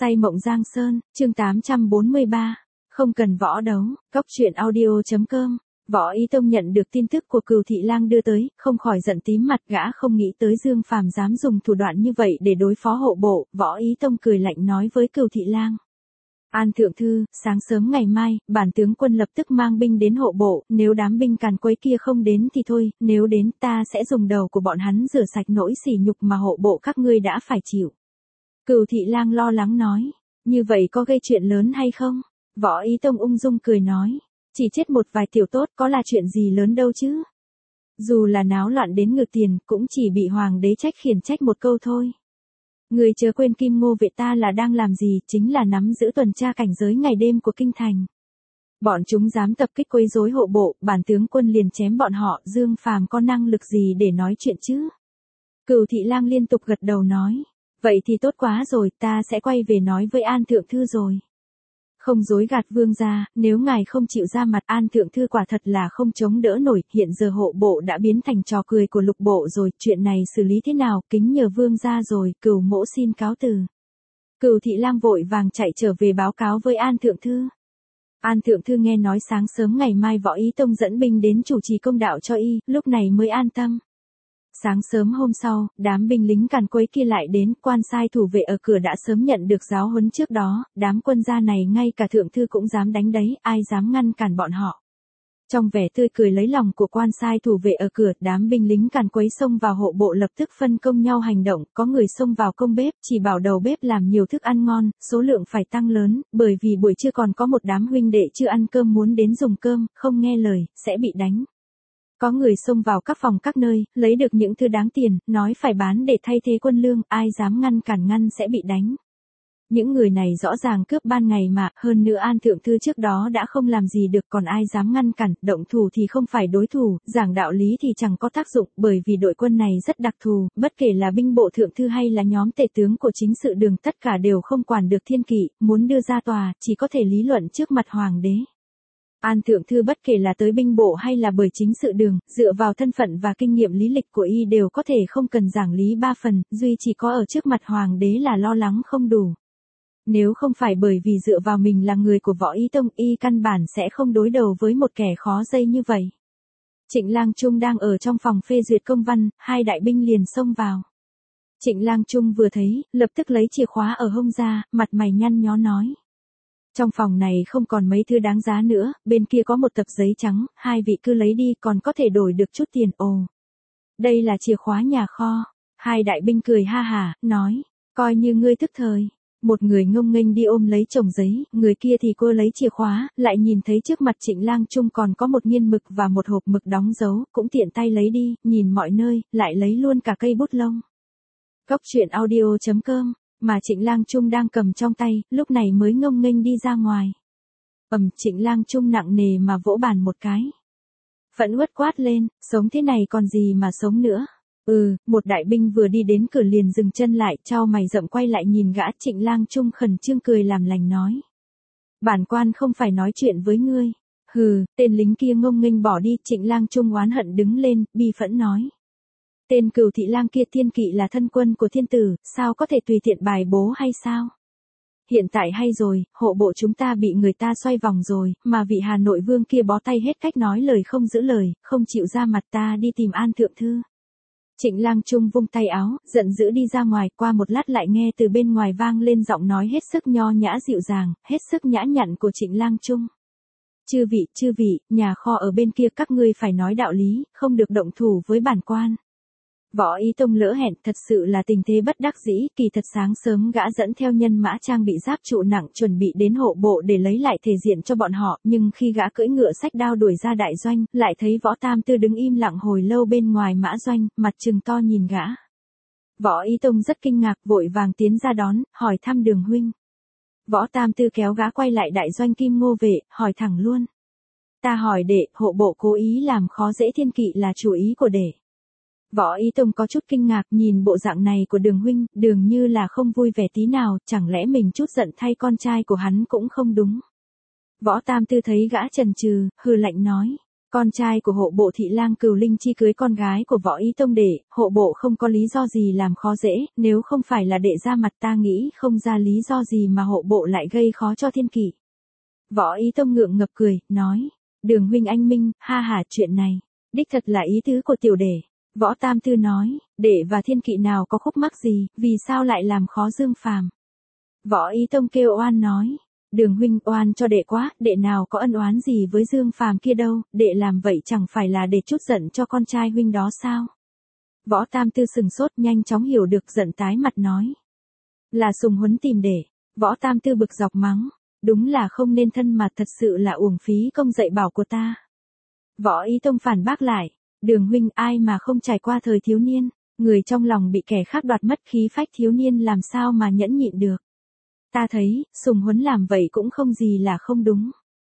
Say mộng Giang Sơn, chương 843. Không cần võ đấu, cóc truyện audio.com. Võ Ý Tông nhận được tin tức của Cửu Thị Lang đưa tới, không khỏi giận tím mặt, gã không nghĩ tới Dương Phàm dám dùng thủ đoạn như vậy để đối phó hộ bộ. Võ Ý Tông cười lạnh nói với Cửu Thị Lang: An thượng thư, sáng sớm ngày mai, bản tướng quân lập tức mang binh đến hộ bộ, nếu đám binh càn quấy kia không đến thì thôi, nếu đến ta sẽ dùng đầu của bọn hắn rửa sạch nỗi sỉ nhục mà hộ bộ các ngươi đã phải chịu. Cửu Thị Lang lo lắng nói: Như vậy có gây chuyện lớn hay không? Võ Ý Tông ung dung cười nói: Chỉ chết một vài tiểu tốt có là chuyện gì lớn đâu chứ. Dù là náo loạn đến ngược tiền, cũng chỉ bị hoàng đế trách khiển trách một câu thôi. Người chớ quên Kim Ngô vệ ta là đang làm gì, chính là nắm giữ tuần tra cảnh giới ngày đêm của kinh thành. Bọn chúng dám tập kích quấy rối hộ bộ, bản tướng quân liền chém bọn họ. Dương Phàm có năng lực gì để nói chuyện chứ? Cửu Thị Lang liên tục gật đầu nói: Vậy thì tốt quá rồi, ta sẽ quay về nói với An thượng thư rồi. Không dối gạt vương gia, nếu ngài không chịu ra mặt, An thượng thư quả thật là không chống đỡ nổi, hiện giờ hộ bộ đã biến thành trò cười của lục bộ rồi, chuyện này xử lý thế nào, kính nhờ vương gia rồi. Cửu mỗ xin cáo từ. Cửu Thị Lang vội vàng chạy trở về báo cáo với An thượng thư. An thượng thư nghe nói sáng sớm ngày mai Võ Ý Tông dẫn binh đến chủ trì công đạo cho y, lúc này mới an tâm. Sáng sớm hôm sau, đám binh lính càn quấy kia lại đến, quan sai thủ vệ ở cửa đã sớm nhận được giáo huấn trước đó, đám quân gia này ngay cả thượng thư cũng dám đánh đấy, ai dám ngăn cản bọn họ. Trong vẻ tươi cười lấy lòng của quan sai thủ vệ ở cửa, đám binh lính càn quấy xông vào hộ bộ lập tức phân công nhau hành động, có người xông vào công bếp, chỉ bảo đầu bếp làm nhiều thức ăn ngon, số lượng phải tăng lớn, bởi vì buổi trưa còn có một đám huynh đệ chưa ăn cơm muốn đến dùng cơm, không nghe lời, sẽ bị đánh. Có người xông vào các phòng các nơi, lấy được những thứ đáng tiền, nói phải bán để thay thế quân lương, ai dám ngăn cản sẽ bị đánh. Những người này rõ ràng cướp ban ngày mà, hơn nữa An thượng thư trước đó đã không làm gì được, còn ai dám ngăn cản, động thủ thì không phải đối thủ, giảng đạo lý thì chẳng có tác dụng, bởi vì đội quân này rất đặc thù, bất kể là binh bộ thượng thư hay là nhóm tể tướng của chính sự đường, tất cả đều không quản được thiên kỵ, muốn đưa ra tòa, chỉ có thể lý luận trước mặt hoàng đế. An thượng thư bất kể là tới binh bộ hay là bởi chính sự đường, dựa vào thân phận và kinh nghiệm lý lịch của y đều có thể không cần giảng lý ba phần, duy chỉ có ở trước mặt hoàng đế là lo lắng không đủ. Nếu không phải bởi vì dựa vào mình là người của Võ Ý Tông, y căn bản sẽ không đối đầu với một kẻ khó dây như vậy. Trịnh Lang Trung đang ở trong phòng phê duyệt công văn, hai đại binh liền xông vào. Trịnh Lang Trung vừa thấy, lập tức lấy chìa khóa ở hông ra, mặt mày nhăn nhó nói: Trong phòng này không còn mấy thứ đáng giá nữa, bên kia có một tập giấy trắng, hai vị cứ lấy đi, còn có thể đổi được chút tiền. Ồ, đây là chìa khóa nhà kho. Hai đại binh cười ha hả, nói: Coi như ngươi thức thời. Một người ngông nghênh đi ôm lấy chồng giấy, người kia thì cô lấy chìa khóa, lại nhìn thấy trước mặt Trịnh Lang Trung còn có một nghiên mực và một hộp mực đóng dấu, cũng tiện tay lấy đi, nhìn mọi nơi, lại lấy luôn cả cây bút lông. Cóc truyện audio.com. Mà Trịnh Lang Trung đang cầm trong tay, lúc này mới ngông nghênh đi ra ngoài. Trịnh Lang Trung nặng nề mà vỗ bàn một cái. Phẫn uất quát lên: Sống thế này còn gì mà sống nữa. Một đại binh vừa đi đến cửa liền dừng chân lại, chau mày rậm quay lại nhìn gã. Trịnh Lang Trung khẩn trương cười làm lành nói: Bản quan không phải nói chuyện với ngươi. Tên lính kia ngông nghênh bỏ đi. Trịnh Lang Trung oán hận đứng lên, bi phẫn nói: Tên Cửu Thị Lang kia thiên kỵ là thân quân của thiên tử, sao có thể tùy tiện bài bố hay sao? Hiện tại hay rồi, hộ bộ chúng ta bị người ta xoay vòng rồi, mà vị Hà Nội vương kia bó tay hết cách, nói lời không giữ lời, không chịu ra mặt, ta đi tìm An thượng thư. Trịnh Lang Trung vung tay áo, giận dữ đi ra ngoài, qua một lát lại nghe từ bên ngoài vang lên giọng nói hết sức nho nhã dịu dàng, hết sức nhã nhặn của Trịnh Lang Trung. Chư vị, nhà kho ở bên kia, các ngươi phải nói đạo lý, không được động thủ với bản quan. Võ Ý Tông lỡ hẹn, thật sự là tình thế bất đắc dĩ, kỳ thật sáng sớm gã dẫn theo nhân mã trang bị giáp trụ nặng chuẩn bị đến hộ bộ để lấy lại thể diện cho bọn họ, nhưng khi gã cưỡi ngựa xách đao đuổi ra đại doanh, lại thấy Võ Tam Tư đứng im lặng hồi lâu bên ngoài mã doanh, mặt trừng to nhìn gã. Võ Ý Tông rất kinh ngạc, vội vàng tiến ra đón, hỏi thăm Đường huynh. Võ Tam Tư kéo gã quay lại đại doanh Kim Ngô vệ, hỏi thẳng luôn: Ta hỏi đệ, hộ bộ cố ý làm khó dễ thiên kỵ là chủ ý của đệ? Võ Ý Tông có chút kinh ngạc, nhìn bộ dạng này của Đường huynh, Đường như là không vui vẻ tí nào, chẳng lẽ mình chút giận thay con trai của hắn cũng không đúng. Võ Tam Tư thấy gã chần chừ, hừ lạnh nói: Con trai của hộ bộ thị lang Cửu Linh Chi cưới con gái của Võ Ý Tông đệ, hộ bộ không có lý do gì làm khó dễ, nếu không phải là đệ ra mặt ta nghĩ không ra lý do gì mà hộ bộ lại gây khó cho Thiên Kỵ. Võ Ý Tông ngượng ngập cười, nói, Đường huynh anh minh, ha ha chuyện này, đích thật là ý tứ của tiểu đệ. Võ Tam Tư nói, đệ và Thiên Kỵ nào có khúc mắc gì, vì sao lại làm khó Dương Phàm? Võ Ý Tông kêu oan nói, Đường huynh oan cho đệ quá, đệ nào có ân oán gì với Dương Phàm kia đâu, đệ làm vậy chẳng phải là để trút giận cho con trai huynh đó sao? Võ Tam Tư sừng sốt nhanh chóng hiểu được giận tái mặt nói. Là Sùng Huấn tìm đệ. Võ Tam Tư bực dọc mắng, đúng là không nên thân mà thật sự là uổng phí công dạy bảo của ta. Võ Ý Tông phản bác lại, Đường huynh ai mà không trải qua thời thiếu niên, người trong lòng bị kẻ khác đoạt mất khí phách thiếu niên làm sao mà nhẫn nhịn được. Ta thấy, Sùng Huấn làm vậy cũng không gì là không đúng.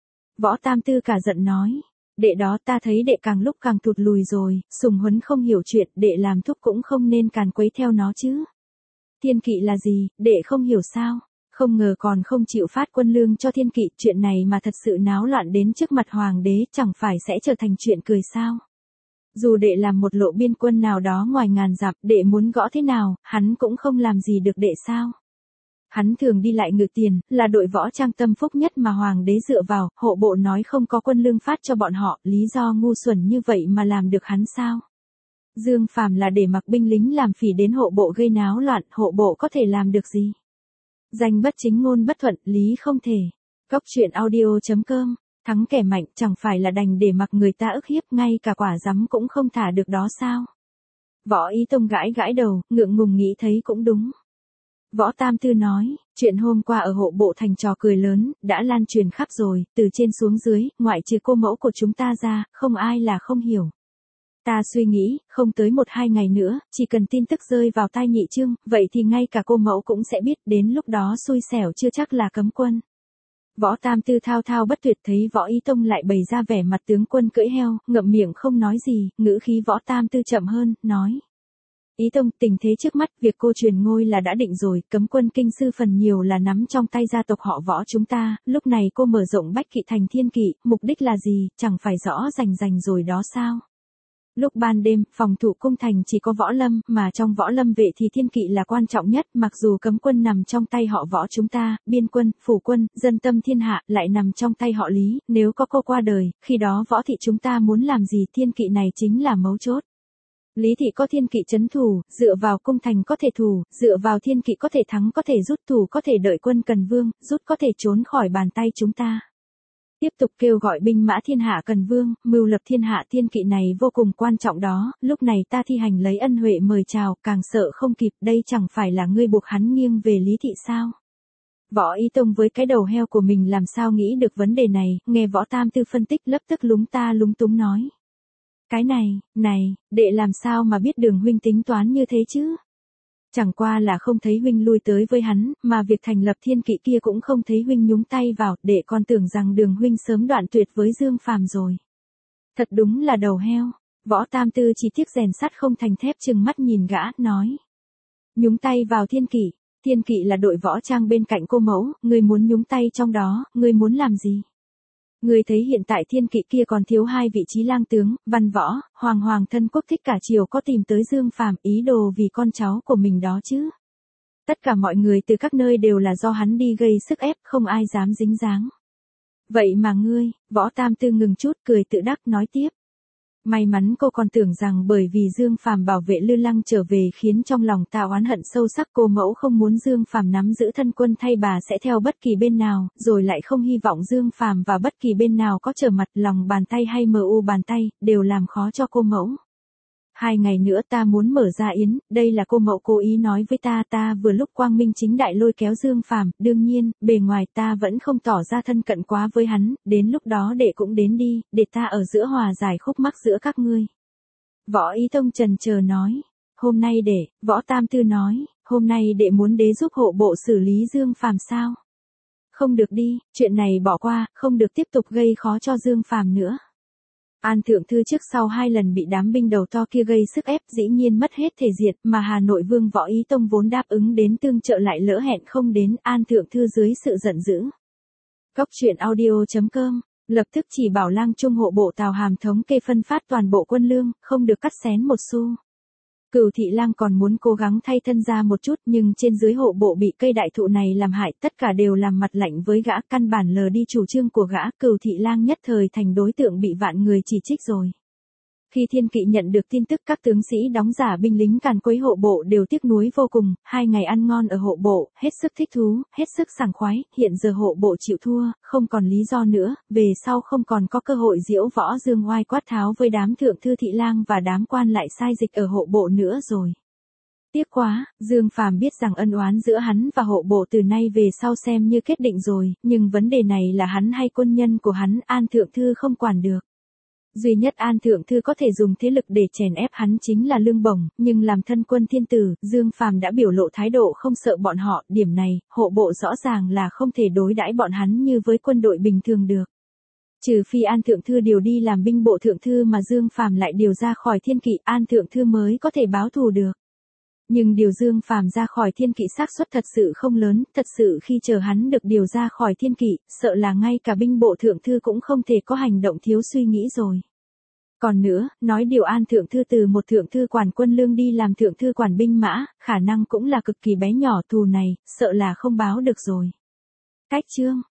Võ Tam Tư cả giận nói, đệ đó ta thấy đệ càng lúc càng tụt lùi rồi, Sùng Huấn không hiểu chuyện, đệ làm thúc cũng không nên càn quấy theo nó chứ. Thiên Kỵ là gì, đệ không hiểu sao, không ngờ còn không chịu phát quân lương cho Thiên Kỵ, chuyện này mà thật sự náo loạn đến trước mặt hoàng đế chẳng phải sẽ trở thành chuyện cười sao. Dù đệ làm một lộ biên quân nào đó ngoài ngàn dặm, đệ muốn gõ thế nào, hắn cũng không làm gì được đệ sao. Hắn thường đi lại ngự tiền, là đội võ trang tâm phúc nhất mà hoàng đế dựa vào, hộ bộ nói không có quân lương phát cho bọn họ, lý do ngu xuẩn như vậy mà làm được hắn sao? Dương Phàm là để mặc binh lính làm phỉ đến hộ bộ gây náo loạn, hộ bộ có thể làm được gì? Danh bất chính ngôn bất thuận, lý không thể. Cóc truyện audio.com, thắng kẻ mạnh chẳng phải là đành để mặc người ta ức hiếp, ngay cả quả rắm cũng không thả được đó sao? Võ Ý Tông gãi gãi đầu, ngượng ngùng nghĩ thấy cũng đúng. Võ Tam Tư nói, chuyện hôm qua ở hộ bộ thành trò cười lớn, đã lan truyền khắp rồi, từ trên xuống dưới, ngoại trừ cô mẫu của chúng ta ra, không ai là không hiểu. Ta suy nghĩ, không tới 1-2 ngày nữa, chỉ cần tin tức rơi vào tai Nhị Trương, vậy thì ngay cả cô mẫu cũng sẽ biết, đến lúc đó xui xẻo chưa chắc là cấm quân. Võ Tam Tư thao thao bất tuyệt thấy Võ Ý Tông lại bày ra vẻ mặt tướng quân cưỡi heo, ngậm miệng không nói gì, ngữ khí Võ Tam Tư chậm hơn, nói. Ý Tông, tình thế trước mắt, việc cô truyền ngôi là đã định rồi, cấm quân kinh sư phần nhiều là nắm trong tay gia tộc họ Võ chúng ta, lúc này cô mở rộng Bách Kỵ thành Thiên Kỵ, mục đích là gì, chẳng phải rõ rành rồi đó sao? Lúc ban đêm, phòng thủ cung thành chỉ có Võ Lâm, mà trong Võ Lâm vệ thì Thiên Kỵ là quan trọng nhất, mặc dù cấm quân nằm trong tay họ Võ chúng ta, biên quân, phủ quân, dân tâm thiên hạ, lại nằm trong tay họ Lý, nếu có cô qua đời, khi đó Võ thị chúng ta muốn làm gì, Thiên Kỵ này chính là mấu chốt. Lý thị có Thiên Kỵ trấn thủ, dựa vào cung thành có thể thủ, dựa vào Thiên Kỵ có thể thắng có thể rút, thủ có thể đợi quân cần vương, rút có thể trốn khỏi bàn tay chúng ta. Tiếp tục kêu gọi binh mã thiên hạ cần vương, mưu lập thiên hạ. Thiên Kỵ này vô cùng quan trọng đó, lúc này ta thi hành lấy ân huệ mời chào, càng sợ không kịp, đây chẳng phải là ngươi buộc hắn nghiêng về Lý thị sao? Võ Ý Tông với cái đầu heo của mình làm sao nghĩ được vấn đề này, nghe Võ Tam Tư phân tích lập tức lúng ta lúng túng nói. Cái này, đệ làm sao mà biết Đường huynh tính toán như thế chứ? Chẳng qua là không thấy huynh lui tới với hắn, mà việc thành lập Thiên Kỵ kia cũng không thấy huynh nhúng tay vào, đệ còn tưởng rằng Đường huynh sớm đoạn tuyệt với Dương Phàm rồi. Thật đúng là đầu heo. Võ Tam Tư chỉ tiếc rèn sắt không thành thép, trừng mắt nhìn gã, nói. Nhúng tay vào Thiên Kỵ, Thiên Kỵ là đội võ trang bên cạnh cô mẫu, ngươi muốn nhúng tay trong đó, ngươi muốn làm gì? Ngươi thấy hiện tại Thiên Kỵ kia còn thiếu 2 vị trí lang tướng, văn võ, hoàng thân quốc thích cả triều có tìm tới Dương Phàm ý đồ vì con cháu của mình đó chứ. Tất cả mọi người từ các nơi đều là do hắn đi gây sức ép, không ai dám dính dáng. Vậy mà ngươi, Võ Tam Tư ngừng chút cười tự đắc nói tiếp. May mắn cô còn tưởng rằng bởi vì Dương Phàm bảo vệ Lư Lăng trở về khiến trong lòng ta oán hận sâu sắc, cô mẫu không muốn Dương Phàm nắm giữ thân quân thay bà sẽ theo bất kỳ bên nào, rồi lại không hy vọng Dương Phàm và bất kỳ bên nào có trở mặt, lòng bàn tay hay MU bàn tay, đều làm khó cho cô mẫu. 2 ngày nữa ta muốn mở ra yến, đây là cô mẫu cố ý nói với ta vừa lúc quang minh chính đại lôi kéo Dương Phàm, đương nhiên, bề ngoài ta vẫn không tỏ ra thân cận quá với hắn, đến lúc đó đệ cũng đến đi, để ta ở giữa hòa giải khúc mắc giữa các ngươi. Võ Ý Tông chần chờ nói, hôm nay đệ, Võ Tam Tư nói, hôm nay đệ muốn đế giúp hộ bộ xử lý Dương Phàm sao? Không được đi, chuyện này bỏ qua, không được tiếp tục gây khó cho Dương Phàm nữa. An Thượng Thư trước sau 2 lần bị đám binh đầu to kia gây sức ép dĩ nhiên mất hết thể diệt, mà Hà Nội Vương Võ Ý Tông vốn đáp ứng đến tương trợ lại lỡ hẹn không đến, An Thượng Thư dưới sự giận dữ. Cóc truyện audio.com Lập tức chỉ bảo lang trung hộ bộ Tào Hàm thống kê phân phát toàn bộ quân lương, không được cắt xén một xu. Cửu thị lang còn muốn cố gắng thay thân ra một chút, nhưng trên dưới hộ bộ bị cây đại thụ này làm hại, tất cả đều làm mặt lạnh với gã, căn bản lờ đi chủ trương của gã. Cửu thị lang nhất thời thành đối tượng bị vạn người chỉ trích rồi. Khi Thiên Kỵ nhận được tin tức các tướng sĩ đóng giả binh lính càn quấy hộ bộ đều tiếc nuối vô cùng, 2 ngày ăn ngon ở hộ bộ, hết sức thích thú, hết sức sảng khoái, hiện giờ hộ bộ chịu thua, không còn lý do nữa, về sau không còn có cơ hội diễu võ dương oai quát tháo với đám thượng thư thị lang và đám quan lại sai dịch ở hộ bộ nữa rồi. Tiếc quá, Dương Phàm biết rằng ân oán giữa hắn và hộ bộ từ nay về sau xem như kết định rồi, nhưng vấn đề này là hắn hay quân nhân của hắn, An Thượng Thư không quản được. Duy nhất An Thượng Thư có thể dùng thế lực để chèn ép hắn chính là lương bổng, nhưng làm thân quân thiên tử, Dương Phàm đã biểu lộ thái độ không sợ bọn họ, điểm này, hộ bộ rõ ràng là không thể đối đãi bọn hắn như với quân đội bình thường được. Trừ phi An Thượng Thư điều đi làm binh bộ thượng thư mà Dương Phàm lại điều ra khỏi Thiên Kỵ, An Thượng Thư mới có thể báo thù được. Nhưng điều Dương Phàm ra khỏi Thiên Kỵ xác suất thật sự không lớn, thật sự khi chờ hắn được điều ra khỏi Thiên Kỵ, sợ là ngay cả binh bộ thượng thư cũng không thể có hành động thiếu suy nghĩ rồi. Còn nữa, nói điều An Thượng Thư từ một thượng thư quản quân lương đi làm thượng thư quản binh mã, khả năng cũng là cực kỳ bé nhỏ, thù này, sợ là không báo được rồi. Cách chương